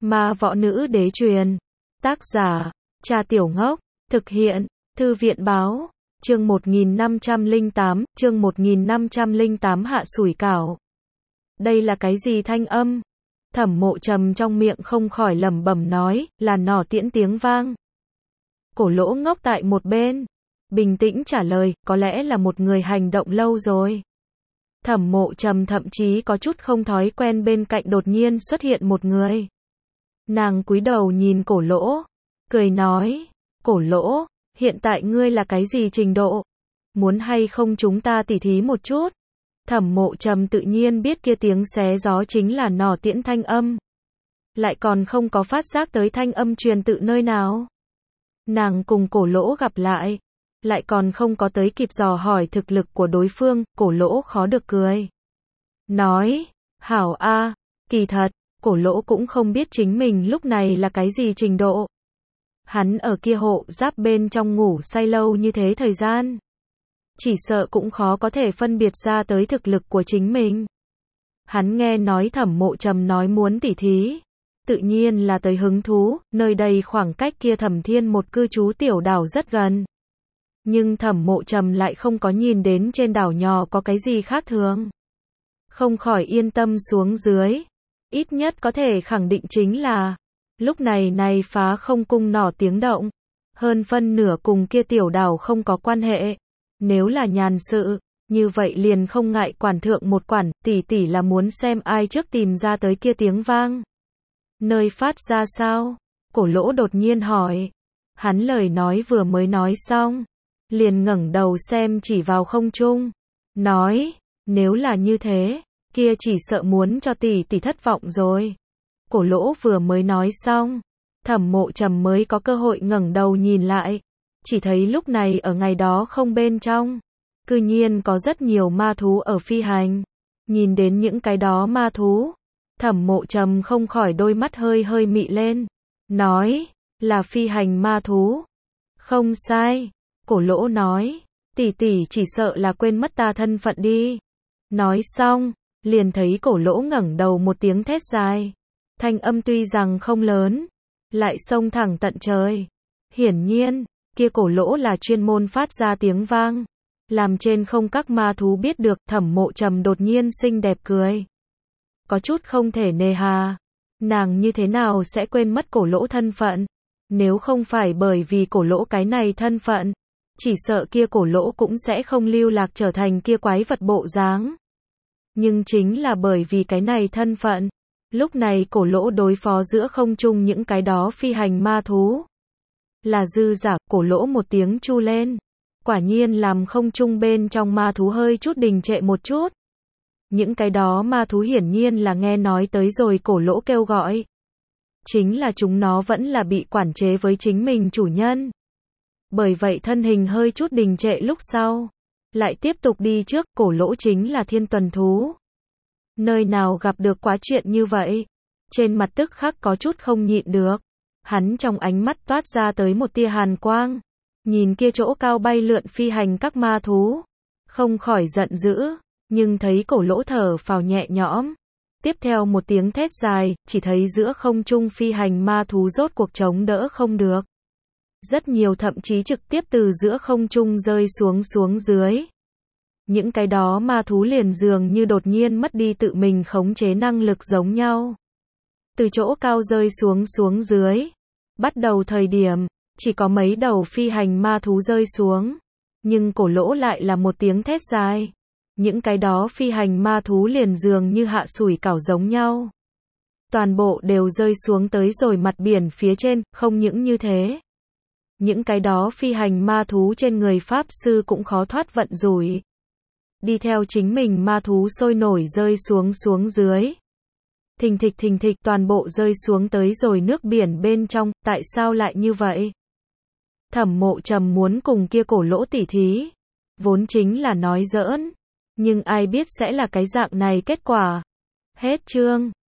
Ma võ nữ đế truyền. Tác giả, Trà Tiểu Ngốc. Thực hiện, Thư viện báo. Chương 1508 hạ sủi cảo. Đây là cái gì thanh âm? Thẩm Mộ Trầm trong miệng không khỏi lẩm bẩm nói, là nỏ tiễn tiếng vang. Cổ Lỗ ngốc tại một bên, bình tĩnh trả lời, có lẽ là một người hành động lâu rồi. Thẩm Mộ Trầm thậm chí có chút không thói quen bên cạnh đột nhiên xuất hiện một người. Nàng cúi đầu nhìn Cổ Lỗ, cười nói, Cổ Lỗ, hiện tại ngươi là cái gì trình độ? Muốn hay không chúng ta tỉ thí một chút? Thẩm Mộ Trầm tự nhiên biết kia tiếng xé gió chính là nỏ tiễn thanh âm. Lại còn không có phát giác tới thanh âm truyền tự nơi nào. Nàng cùng Cổ Lỗ gặp lại còn không có tới kịp dò hỏi thực lực của đối phương, Cổ Lỗ khó được cười. Nói, hảo a, kỳ thật, Cổ Lỗ cũng không biết chính mình lúc này là cái gì trình độ. Hắn ở kia hộ giáp bên trong ngủ say lâu như thế thời gian. Chỉ sợ cũng khó có thể phân biệt ra tới thực lực của chính mình. Hắn nghe nói Thẩm Mộ Trầm nói muốn tỉ thí. Tự nhiên là tới hứng thú, nơi đây khoảng cách kia Thẩm Thiên một cư trú tiểu đảo rất gần. Nhưng Thẩm Mộ Trầm lại không có nhìn đến trên đảo nhỏ có cái gì khác thường. Không khỏi yên tâm xuống dưới. Ít nhất có thể khẳng định chính là, lúc này phá không cung nỏ tiếng động. Hơn phân nửa cùng kia tiểu đảo không có quan hệ. Nếu là nhàn sự, như vậy liền không ngại quản thượng một quản, tỷ là muốn xem ai trước tìm ra tới kia tiếng vang. Nơi phát ra sao? Cổ Lỗ đột nhiên hỏi. Hắn lời nói vừa mới nói xong, liền ngẩng đầu xem chỉ vào không trung, nói, nếu là như thế, kia chỉ sợ muốn cho tỷ thất vọng rồi. Cổ Lỗ vừa mới nói xong, Thẩm Mộ Trầm mới có cơ hội ngẩng đầu nhìn lại, chỉ thấy lúc này ở ngày đó không bên trong, cư nhiên có rất nhiều ma thú ở phi hành. Nhìn đến những cái đó ma thú, Thẩm Mộ Trầm không khỏi đôi mắt hơi mị lên, nói, là phi hành ma thú. Không sai, Cổ Lỗ nói, tỷ chỉ sợ là quên mất ta thân phận đi. Nói xong, liền thấy Cổ Lỗ ngẩng đầu một tiếng thét dài. Thanh âm tuy rằng không lớn, lại xông thẳng tận trời. Hiển nhiên, kia Cổ Lỗ là chuyên môn phát ra tiếng vang, làm trên không các ma thú biết được. Thẩm Mộ Trầm đột nhiên xinh đẹp cười. Có chút không thể nề hà. Nàng như thế nào sẽ quên mất Cổ Lỗ thân phận? Nếu không phải bởi vì Cổ Lỗ cái này thân phận, chỉ sợ kia Cổ Lỗ cũng sẽ không lưu lạc trở thành kia quái vật bộ dáng. Nhưng chính là bởi vì cái này thân phận, lúc này Cổ Lỗ đối phó giữa không trung những cái đó phi hành ma thú. Là dư giả. Cổ Lỗ một tiếng chu lên. Quả nhiên làm không trung bên trong ma thú hơi chút đình trệ một chút. Những cái đó ma thú hiển nhiên là nghe nói tới rồi Cổ Lỗ kêu gọi. Chính là chúng nó vẫn là bị quản chế với chính mình chủ nhân. Bởi vậy thân hình hơi chút đình trệ lúc sau, lại tiếp tục đi trước. Cổ Lỗ chính là thiên tuần thú. Nơi nào gặp được quá chuyện như vậy, trên mặt tức khắc có chút không nhịn được. Hắn trong ánh mắt toát ra tới một tia hàn quang, nhìn kia chỗ cao bay lượn phi hành các ma thú, không khỏi giận dữ, nhưng thấy Cổ Lỗ thở phào nhẹ nhõm. Tiếp theo một tiếng thét dài, chỉ thấy giữa không trung phi hành ma thú rốt cuộc chống đỡ không được. Rất nhiều thậm chí trực tiếp từ giữa không trung rơi xuống dưới. Những cái đó ma thú liền dường như đột nhiên mất đi tự mình khống chế năng lực giống nhau. Từ chỗ cao rơi xuống dưới. Bắt đầu thời điểm, chỉ có mấy đầu phi hành ma thú rơi xuống. Nhưng Cổ Lỗ lại là một tiếng thét dài. Những cái đó phi hành ma thú liền dường như hạ sủi cảo giống nhau. Toàn bộ đều rơi xuống tới rồi mặt biển phía trên. Không những như thế, những cái đó phi hành ma thú trên người pháp sư cũng khó thoát vận rủi. Đi theo chính mình ma thú sôi nổi rơi xuống dưới. Thình thịch toàn bộ rơi xuống tới rồi nước biển bên trong. Tại sao lại như vậy? Thẩm Mộ Trầm muốn cùng kia Cổ Lỗ tỉ thí, vốn chính là nói giỡn, nhưng ai biết sẽ là cái dạng này kết quả. Hết chương.